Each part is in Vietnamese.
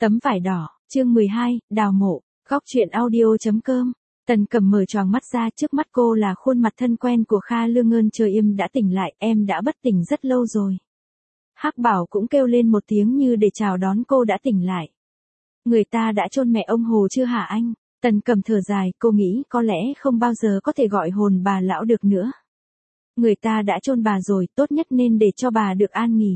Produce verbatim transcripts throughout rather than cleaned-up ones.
Tấm vải đỏ, chương mười hai, đào mộ, góc truyện audio.com. Tần Cẩm mở choàng mắt ra, trước mắt cô là khuôn mặt thân quen của Kha Lương. Ơn trời, em đã tỉnh lại, em đã bất tỉnh rất lâu rồi. Hắc Bảo cũng kêu lên một tiếng như để chào đón cô đã tỉnh lại. Người ta đã chôn mẹ ông Hồ chưa hả anh? Tần Cẩm thở dài, cô nghĩ có lẽ không bao giờ có thể gọi hồn bà lão được nữa. Người ta đã chôn bà rồi, tốt nhất nên để cho bà được an nghỉ.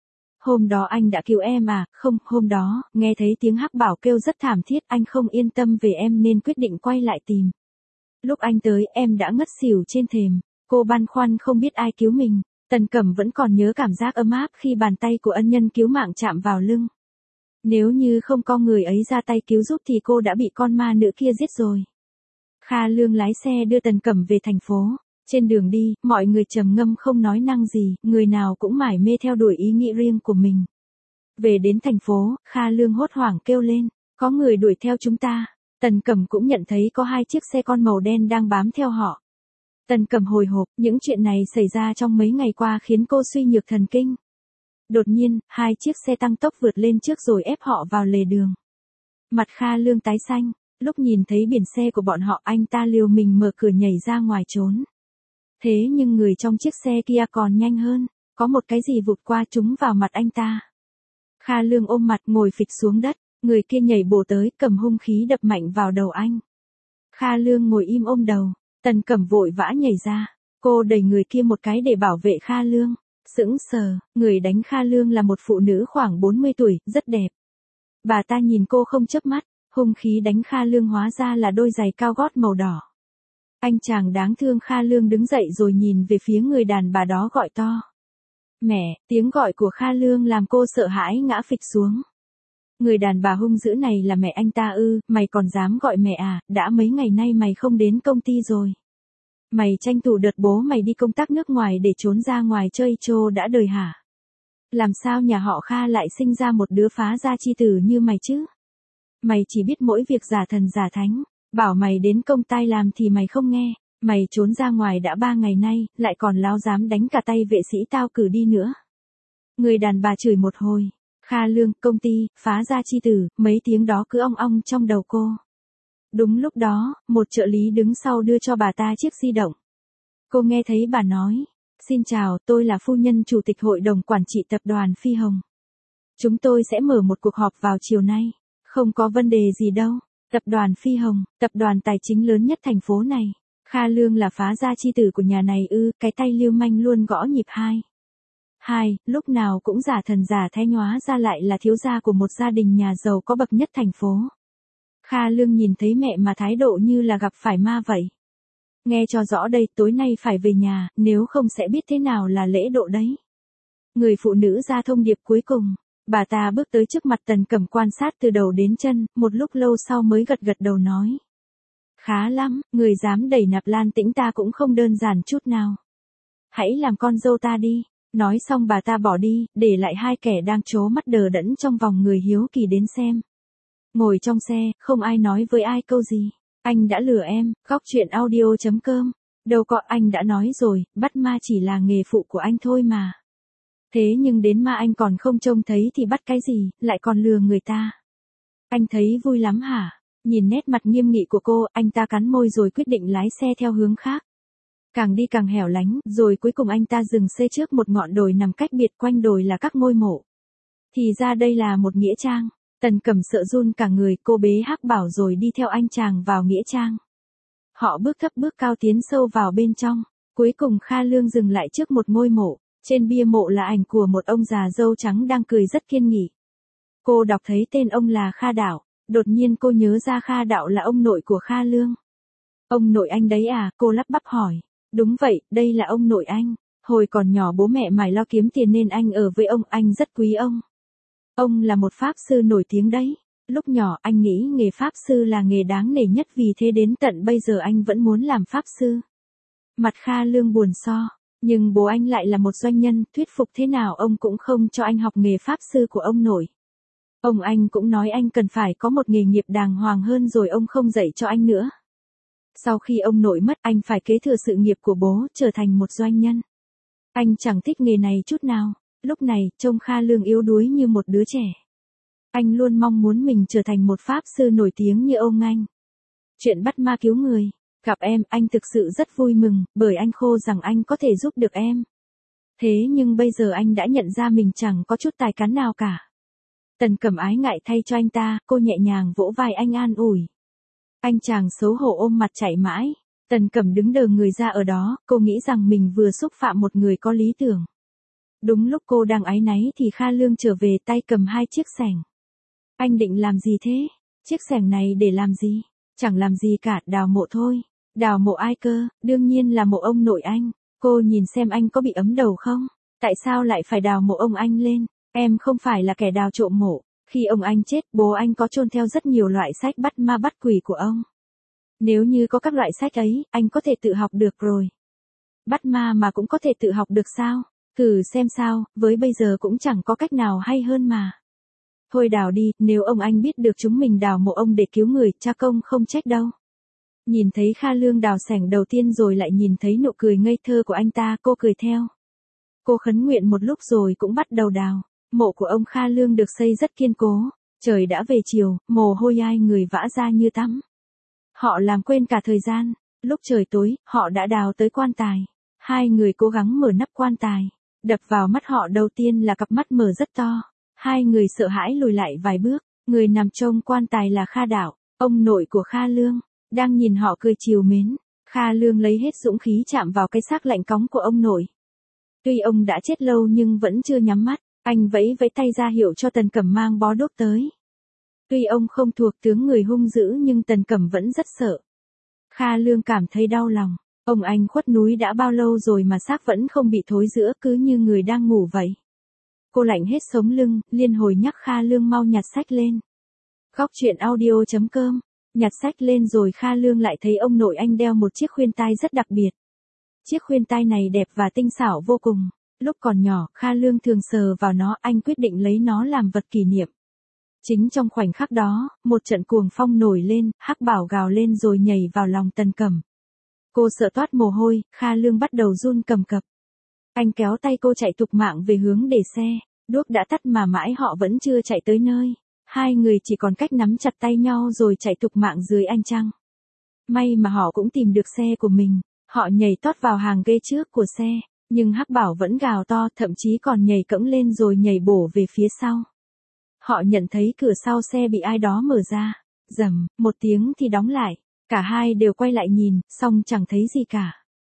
Hôm đó anh đã cứu em à? Không, hôm đó, nghe thấy tiếng Hắc Bảo kêu rất thảm thiết, anh không yên tâm về em nên quyết định quay lại tìm. Lúc anh tới, em đã ngất xỉu trên thềm. Cô băn khoăn không biết ai cứu mình. Tần Cẩm vẫn còn nhớ cảm giác ấm áp khi bàn tay của ân nhân cứu mạng chạm vào lưng. Nếu như không có người ấy ra tay cứu giúp thì cô đã bị con ma nữ kia giết rồi. Kha Lương lái xe đưa Tần Cẩm về thành phố. Trên đường đi, mọi người trầm ngâm không nói năng gì, người nào cũng mải mê theo đuổi ý nghĩ riêng của mình. Về đến thành phố, Kha Lương hốt hoảng kêu lên, có người đuổi theo chúng ta. Tần Cẩm cũng nhận thấy có hai chiếc xe con màu đen đang bám theo họ. Tần Cẩm hồi hộp, những chuyện này xảy ra trong mấy ngày qua khiến cô suy nhược thần kinh. Đột nhiên, hai chiếc xe tăng tốc vượt lên trước rồi ép họ vào lề đường. Mặt Kha Lương tái xanh, lúc nhìn thấy biển xe của bọn họ anh ta liều mình mở cửa nhảy ra ngoài trốn. Thế nhưng người trong chiếc xe kia còn nhanh hơn, có một cái gì vụt qua trúng vào mặt anh ta. Kha Lương ôm mặt ngồi phịch xuống đất, người kia nhảy bổ tới cầm hung khí đập mạnh vào đầu anh. Kha Lương ngồi im ôm đầu, Tần Cẩm vội vã nhảy ra, cô đẩy người kia một cái để bảo vệ Kha Lương. Sững sờ, người đánh Kha Lương là một phụ nữ khoảng bốn mươi tuổi, rất đẹp. Bà ta nhìn cô không chớp mắt, hung khí đánh Kha Lương hóa ra là đôi giày cao gót màu đỏ. Anh chàng đáng thương Kha Lương đứng dậy rồi nhìn về phía người đàn bà đó gọi to. Mẹ, tiếng gọi của Kha Lương làm cô sợ hãi ngã phịch xuống. Người đàn bà hung dữ này là mẹ anh ta ư? Mày còn dám gọi mẹ à? Đã mấy ngày nay mày không đến công ty rồi. Mày tranh thủ đợt bố mày đi công tác nước ngoài để trốn ra ngoài chơi trô đã đời hả? Làm sao nhà họ Kha lại sinh ra một đứa phá gia chi tử như mày chứ? Mày chỉ biết mỗi việc giả thần giả thánh. Bảo mày đến công tai làm thì mày không nghe, mày trốn ra ngoài đã ba ngày nay, lại còn láo dám đánh cả tay vệ sĩ tao cử đi nữa. Người đàn bà chửi một hồi, Kha Lương, công ty, phá gia chi tử, mấy tiếng đó cứ ong ong trong đầu cô. Đúng lúc đó, một trợ lý đứng sau đưa cho bà ta chiếc di động. Cô nghe thấy bà nói, xin chào, tôi là phu nhân chủ tịch hội đồng quản trị tập đoàn Phi Hồng. Chúng tôi sẽ mở một cuộc họp vào chiều nay, không có vấn đề gì đâu. Tập đoàn Phi Hồng, tập đoàn tài chính lớn nhất thành phố này. Kha Lương là phá gia chi tử của nhà này ư? Cái tay lưu manh luôn gõ nhịp hai. Hai, lúc nào cũng giả thần giả thái, hóa ra lại là thiếu gia của một gia đình nhà giàu có bậc nhất thành phố. Kha Lương nhìn thấy mẹ mà thái độ như là gặp phải ma vậy. Nghe cho rõ đây, tối nay phải về nhà, nếu không sẽ biết thế nào là lễ độ đấy. Người phụ nữ ra thông điệp cuối cùng. Bà ta bước tới trước mặt Tần Cẩm quan sát từ đầu đến chân, một lúc lâu sau mới gật gật đầu nói. Khá lắm, người dám đẩy Nạp Lan Tĩnh ta cũng không đơn giản chút nào. Hãy làm con dâu ta đi. Nói xong bà ta bỏ đi, để lại hai kẻ đang trố mắt đờ đẫn trong vòng người hiếu kỳ đến xem. Ngồi trong xe, không ai nói với ai câu gì. Anh đã lừa em, góc truyện audio.com. Đâu có, anh đã nói rồi, bắt ma chỉ là nghề phụ của anh thôi mà. Thế nhưng đến ma anh còn không trông thấy thì bắt cái gì, lại còn lừa người ta. Anh thấy vui lắm hả? Nhìn nét mặt nghiêm nghị của cô, anh ta cắn môi rồi quyết định lái xe theo hướng khác. Càng đi càng hẻo lánh, rồi cuối cùng anh ta dừng xe trước một ngọn đồi nằm cách biệt, quanh đồi là các ngôi mộ. Thì ra đây là một nghĩa trang. Tần Cẩm sợ run cả người, cô bế Hắc Bảo rồi đi theo anh chàng vào nghĩa trang. Họ bước thấp bước cao tiến sâu vào bên trong. Cuối cùng Kha Lương dừng lại trước một ngôi mộ. Trên bia mộ là ảnh của một ông già râu trắng đang cười rất kiên nghị. Cô đọc thấy tên ông là Kha Đạo, đột nhiên cô nhớ ra Kha Đạo là ông nội của Kha Lương. Ông nội anh đấy à? Cô lắp bắp hỏi. Đúng vậy, đây là ông nội anh. Hồi còn nhỏ bố mẹ mải lo kiếm tiền nên anh ở với ông, anh rất quý ông. Ông là một pháp sư nổi tiếng đấy. Lúc nhỏ anh nghĩ nghề pháp sư là nghề đáng nể nhất, vì thế đến tận bây giờ anh vẫn muốn làm pháp sư. Mặt Kha Lương buồn so. Nhưng bố anh lại là một doanh nhân, thuyết phục thế nào ông cũng không cho anh học nghề pháp sư của ông nội. Ông anh cũng nói anh cần phải có một nghề nghiệp đàng hoàng hơn rồi ông không dạy cho anh nữa. Sau khi ông nội mất, anh phải kế thừa sự nghiệp của bố, trở thành một doanh nhân. Anh chẳng thích nghề này chút nào. Lúc này, trông Kha Lương yếu đuối như một đứa trẻ. Anh luôn mong muốn mình trở thành một pháp sư nổi tiếng như ông anh. Chuyện bắt ma cứu người. Gặp em, anh thực sự rất vui mừng, bởi anh khô rằng anh có thể giúp được em. Thế nhưng bây giờ anh đã nhận ra mình chẳng có chút tài cán nào cả. Tần Cẩm ái ngại thay cho anh ta, cô nhẹ nhàng vỗ vai anh an ủi. Anh chàng xấu hổ ôm mặt chạy mãi. Tần Cẩm đứng đờ người ra ở đó, cô nghĩ rằng mình vừa xúc phạm một người có lý tưởng. Đúng lúc cô đang áy náy thì Kha Lương trở về tay cầm hai chiếc xẻng. Anh định làm gì thế? Chiếc xẻng này để làm gì? Chẳng làm gì cả, đào mộ thôi. Đào mộ ai cơ? Đương nhiên là mộ ông nội anh. Cô nhìn xem anh có bị ấm đầu không? Tại sao lại phải đào mộ ông anh lên? Em không phải là kẻ đào trộm mộ. Khi ông anh chết, bố anh có chôn theo rất nhiều loại sách bắt ma bắt quỷ của ông. Nếu như có các loại sách ấy, anh có thể tự học được rồi. Bắt ma mà cũng có thể tự học được sao? Thử xem sao, với bây giờ cũng chẳng có cách nào hay hơn mà. Thôi đào đi, nếu ông anh biết được chúng mình đào mộ ông để cứu người, cha công không trách đâu. Nhìn thấy Kha Lương đào xẻng đầu tiên rồi lại nhìn thấy nụ cười ngây thơ của anh ta, cô cười theo. Cô khấn nguyện một lúc rồi cũng bắt đầu đào. Mộ của ông Kha Lương được xây rất kiên cố. Trời đã về chiều, mồ hôi ai người vã ra như tắm. Họ làm quên cả thời gian. Lúc trời tối, họ đã đào tới quan tài. Hai người cố gắng mở nắp quan tài. Đập vào mắt họ đầu tiên là cặp mắt mở rất to. Hai người sợ hãi lùi lại vài bước. Người nằm trong quan tài là Kha Đạo, ông nội của Kha Lương, đang nhìn họ cười trìu mến. Kha Lương lấy hết dũng khí chạm vào cái xác lạnh cóng của ông nội. Tuy ông đã chết lâu nhưng vẫn chưa nhắm mắt, anh vẫy vẫy tay ra hiệu cho Tần Cẩm mang bó đuốc tới. Tuy ông không thuộc tướng người hung dữ nhưng Tần Cẩm vẫn rất sợ. Kha Lương cảm thấy đau lòng. Ông anh khuất núi đã bao lâu rồi mà xác vẫn không bị thối rữa, cứ như người đang ngủ vậy. Cô lạnh hết sống lưng, liên hồi nhắc Kha Lương mau nhặt sách lên. Góc truyện audio chấm com. Nhặt sách lên rồi Kha Lương lại thấy ông nội anh đeo một chiếc khuyên tai rất đặc biệt. Chiếc khuyên tai này đẹp và tinh xảo vô cùng. Lúc còn nhỏ, Kha Lương thường sờ vào nó, anh quyết định lấy nó làm vật kỷ niệm. Chính trong khoảnh khắc đó, một trận cuồng phong nổi lên, Hắc Bảo gào lên rồi nhảy vào lòng Tần Cẩm. Cô sợ toát mồ hôi, Kha Lương bắt đầu run cầm cập. Anh kéo tay cô chạy thục mạng về hướng để xe, đuốc đã tắt mà mãi họ vẫn chưa chạy tới nơi. Hai người chỉ còn cách nắm chặt tay nhau rồi chạy thục mạng dưới ánh trăng. May mà họ cũng tìm được xe của mình, họ nhảy tót vào hàng ghế trước của xe, nhưng Hắc Bảo vẫn gào to, thậm chí còn nhảy cẫng lên rồi nhảy bổ về phía sau. Họ nhận thấy cửa sau xe bị ai đó mở ra, rầm, một tiếng thì đóng lại, cả hai đều quay lại nhìn, xong chẳng thấy gì cả.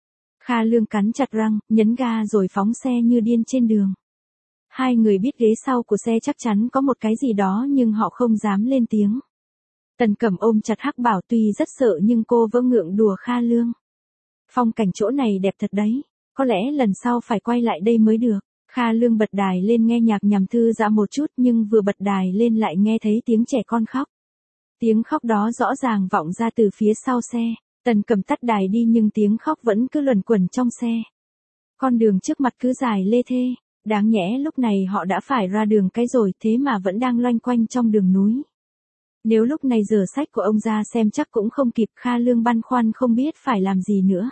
Kha Lương cắn chặt răng, nhấn ga rồi phóng xe như điên trên đường. Hai người biết ghế sau của xe chắc chắn có một cái gì đó nhưng họ không dám lên tiếng. Tần Cẩm ôm chặt Hắc Bảo, tuy rất sợ nhưng cô vẫn ngượng đùa Kha Lương. Phong cảnh chỗ này đẹp thật đấy, có lẽ lần sau phải quay lại đây mới được. Kha Lương bật đài lên nghe nhạc nhằm thư giãn một chút nhưng vừa bật đài lên lại nghe thấy tiếng trẻ con khóc. Tiếng khóc đó rõ ràng vọng ra từ phía sau xe. Tần Cẩm tắt đài đi nhưng tiếng khóc vẫn cứ luẩn quẩn trong xe. Con đường trước mặt cứ dài lê thê. Đáng nhẽ lúc này họ đã phải ra đường cái rồi, thế mà vẫn đang loanh quanh trong đường núi. Nếu lúc này giờ sách của ông ra xem chắc cũng không kịp. Kha Lương băn khoăn không biết phải làm gì nữa.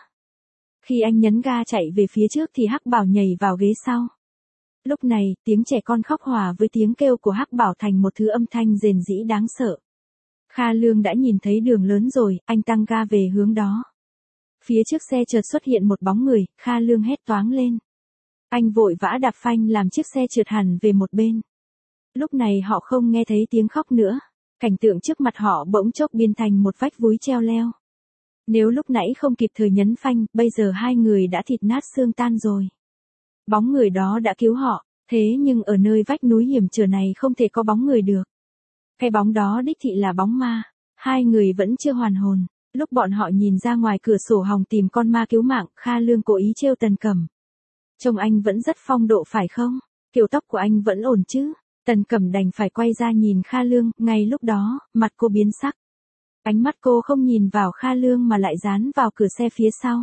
Khi anh nhấn ga chạy về phía trước thì Hắc Bảo nhảy vào ghế sau. Lúc này, tiếng trẻ con khóc hòa với tiếng kêu của Hắc Bảo thành một thứ âm thanh rền rĩ đáng sợ. Kha Lương đã nhìn thấy đường lớn rồi, anh tăng ga về hướng đó. Phía trước xe chợt xuất hiện một bóng người, Kha Lương hét toáng lên. Anh vội vã đạp phanh làm chiếc xe trượt hẳn về một bên. Lúc này họ không nghe thấy tiếng khóc nữa. Cảnh tượng trước mặt họ bỗng chốc biến thành một vách núi treo leo. Nếu lúc nãy không kịp thời nhấn phanh, bây giờ hai người đã thịt nát xương tan rồi. Bóng người đó đã cứu họ, thế nhưng ở nơi vách núi hiểm trở này không thể có bóng người được. Cái bóng đó đích thị là bóng ma. Hai người vẫn chưa hoàn hồn. Lúc bọn họ nhìn ra ngoài cửa sổ hòng tìm con ma cứu mạng, Kha Lương cố ý trêu Tần Cẩm. Trông anh vẫn rất phong độ phải không? Kiểu tóc của anh vẫn ổn chứ? Tần Cẩm đành phải quay ra nhìn Kha Lương, ngay lúc đó, mặt cô biến sắc. Ánh mắt cô không nhìn vào Kha Lương mà lại dán vào cửa xe phía sau.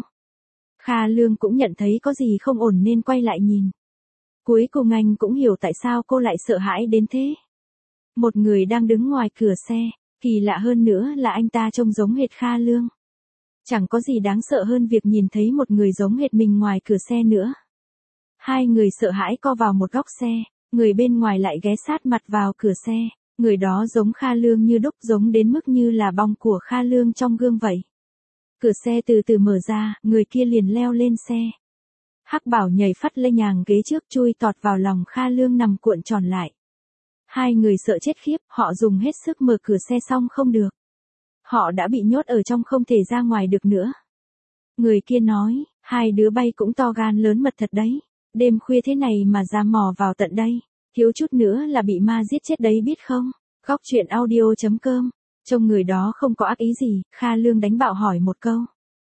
Kha Lương cũng nhận thấy có gì không ổn nên quay lại nhìn. Cuối cùng anh cũng hiểu tại sao cô lại sợ hãi đến thế. Một người đang đứng ngoài cửa xe, kỳ lạ hơn nữa là anh ta trông giống hệt Kha Lương. Chẳng có gì đáng sợ hơn việc nhìn thấy một người giống hệt mình ngoài cửa xe nữa. Hai người sợ hãi co vào một góc xe, người bên ngoài lại ghé sát mặt vào cửa xe, Người đó giống Kha Lương như đúc, giống đến mức như là bóng của Kha Lương trong gương vậy. Cửa xe từ từ mở ra, người kia liền leo lên xe. Hắc Bảo nhảy phắt lên nhàng ghế trước, chui tọt vào lòng Kha Lương nằm cuộn tròn lại. Hai người sợ chết khiếp, họ dùng hết sức mở cửa xe xong không được. Họ đã bị nhốt ở trong không thể ra ngoài được nữa. Người kia nói, hai đứa bay cũng to gan lớn mật thật đấy. Đêm khuya thế này mà ra mò vào tận đây. Thiếu chút nữa là bị ma giết chết đấy biết không? Góc truyện audio chấm com. Trông người đó không có ác ý gì, Kha Lương đánh bạo hỏi một câu.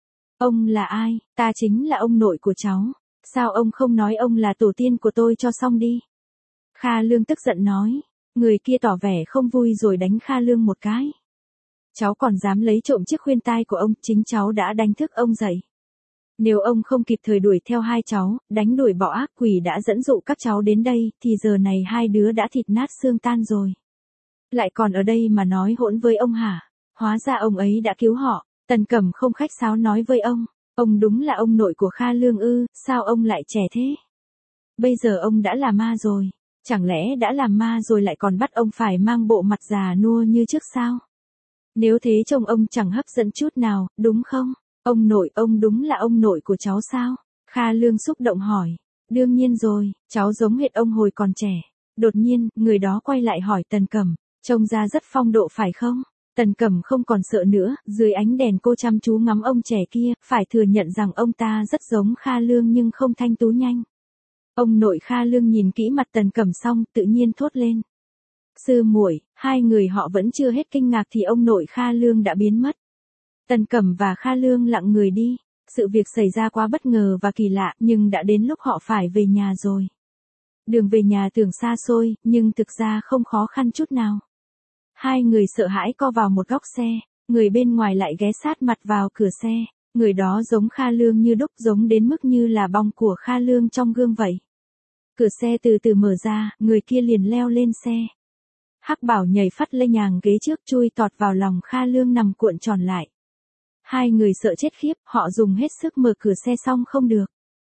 Ông là ai? Ta chính là ông nội của cháu. Sao ông không nói ông là tổ tiên của tôi cho xong đi? Kha Lương tức giận nói. Người kia tỏ vẻ không vui rồi đánh Kha Lương một cái. Cháu còn dám lấy trộm chiếc khuyên tai của ông, chính cháu đã đánh thức ông dậy. Nếu ông không kịp thời đuổi theo hai cháu, đánh đuổi bỏ ác quỷ đã dẫn dụ các cháu đến đây, thì giờ này hai đứa đã thịt nát xương tan rồi. Lại còn ở đây mà nói hỗn với ông hả? Hóa ra ông ấy đã cứu họ. Tần Cẩm không khách sáo nói với ông. Ông đúng là ông nội của Kha Lương ư, sao ông lại trẻ thế? Bây giờ ông đã là ma rồi. Chẳng lẽ đã làm ma rồi lại còn bắt ông phải mang bộ mặt già nua như trước sao? Nếu thế trông ông chẳng hấp dẫn chút nào, đúng không? Ông nội, ông đúng là ông nội của cháu sao? Kha Lương xúc động hỏi. Đương nhiên rồi, cháu giống hệt ông hồi còn trẻ. Đột nhiên, người đó quay lại hỏi Tần Cẩm. Trông ra rất phong độ phải không? Tần Cẩm không còn sợ nữa, dưới ánh đèn cô chăm chú ngắm ông trẻ kia, phải thừa nhận rằng ông ta rất giống Kha Lương nhưng không thanh tú nhanh. Ông nội Kha Lương nhìn kỹ mặt Tần Cẩm xong, tự nhiên thốt lên. Sư muội, hai người họ vẫn chưa hết kinh ngạc thì ông nội Kha Lương đã biến mất. Tần Cẩm và Kha Lương lặng người đi. Sự việc xảy ra quá bất ngờ và kỳ lạ, nhưng đã đến lúc họ phải về nhà rồi. Đường về nhà tưởng xa xôi, nhưng thực ra không khó khăn chút nào. Hai người sợ hãi co vào một góc xe, người bên ngoài lại ghé sát mặt vào cửa xe. Người đó giống Kha Lương như đúc, giống đến mức như là bóng của Kha Lương trong gương vậy. Cửa xe từ từ mở ra, người kia liền leo lên xe. Hắc Bảo nhảy phắt lên nhàng ghế trước, chui tọt vào lòng Kha Lương nằm cuộn tròn lại. Hai người sợ chết khiếp, họ dùng hết sức mở cửa xe xong không được.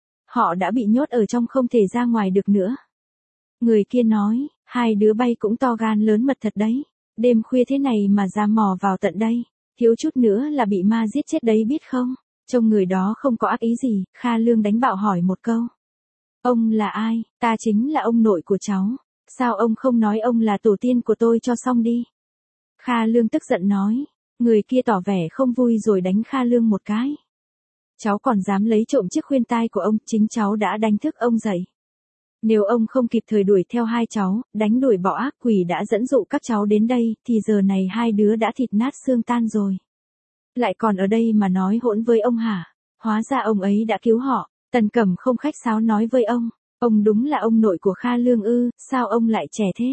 Họ đã bị nhốt ở trong không thể ra ngoài được nữa. Người kia nói, hai đứa bay cũng to gan lớn mật thật đấy. Đêm khuya thế này mà ra mò vào tận đây. Thiếu chút nữa là bị ma giết chết đấy biết không? Trông người đó không có ác ý gì, Kha Lương đánh bạo hỏi một câu. Ông là ai? Ta chính là ông nội của cháu. Sao ông không nói ông là tổ tiên của tôi cho xong đi? Kha Lương tức giận nói. Người kia tỏ vẻ không vui rồi đánh Kha Lương một cái. Cháu còn dám lấy trộm chiếc khuyên tai của ông, chính cháu đã đánh thức ông dậy. Nếu ông không kịp thời đuổi theo hai cháu, đánh đuổi bỏ ác quỷ đã dẫn dụ các cháu đến đây, thì giờ này hai đứa đã thịt nát xương tan rồi. Lại còn ở đây mà nói hỗn với ông hả? Hóa ra ông ấy đã cứu họ. Tần Cẩm không khách sáo nói với ông. Ông đúng là ông nội của Kha Lương ư, sao ông lại trẻ thế?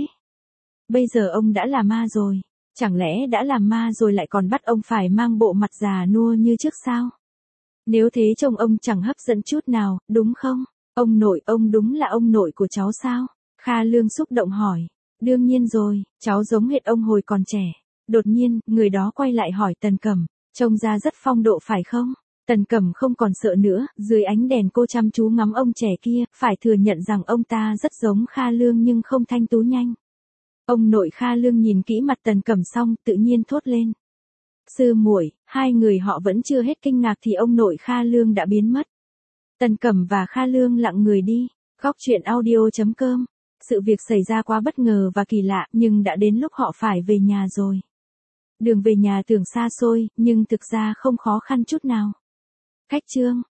Bây giờ ông đã là ma rồi. Chẳng lẽ đã làm ma rồi lại còn bắt ông phải mang bộ mặt già nua như trước sao? Nếu thế trông ông chẳng hấp dẫn chút nào, đúng không? Ông nội, ông đúng là ông nội của cháu sao? Kha Lương xúc động hỏi. Đương nhiên rồi, cháu giống hệt ông hồi còn trẻ. Đột nhiên, người đó quay lại hỏi Tần Cẩm. Trông ra rất phong độ phải không? Tần Cẩm không còn sợ nữa, dưới ánh đèn cô chăm chú ngắm ông trẻ kia, phải thừa nhận rằng ông ta rất giống Kha Lương nhưng không thanh tú nhanh. Ông nội Kha Lương nhìn kỹ mặt Tần Cẩm xong, tự nhiên thốt lên. Sư muội, hai người họ vẫn chưa hết kinh ngạc thì ông nội Kha Lương đã biến mất. Tần Cẩm và Kha Lương lặng người đi. Góc truyện audio chấm com. Sự việc xảy ra quá bất ngờ và kỳ lạ, nhưng đã đến lúc họ phải về nhà rồi. Đường về nhà tưởng xa xôi, nhưng thực ra không khó khăn chút nào. Khách chương.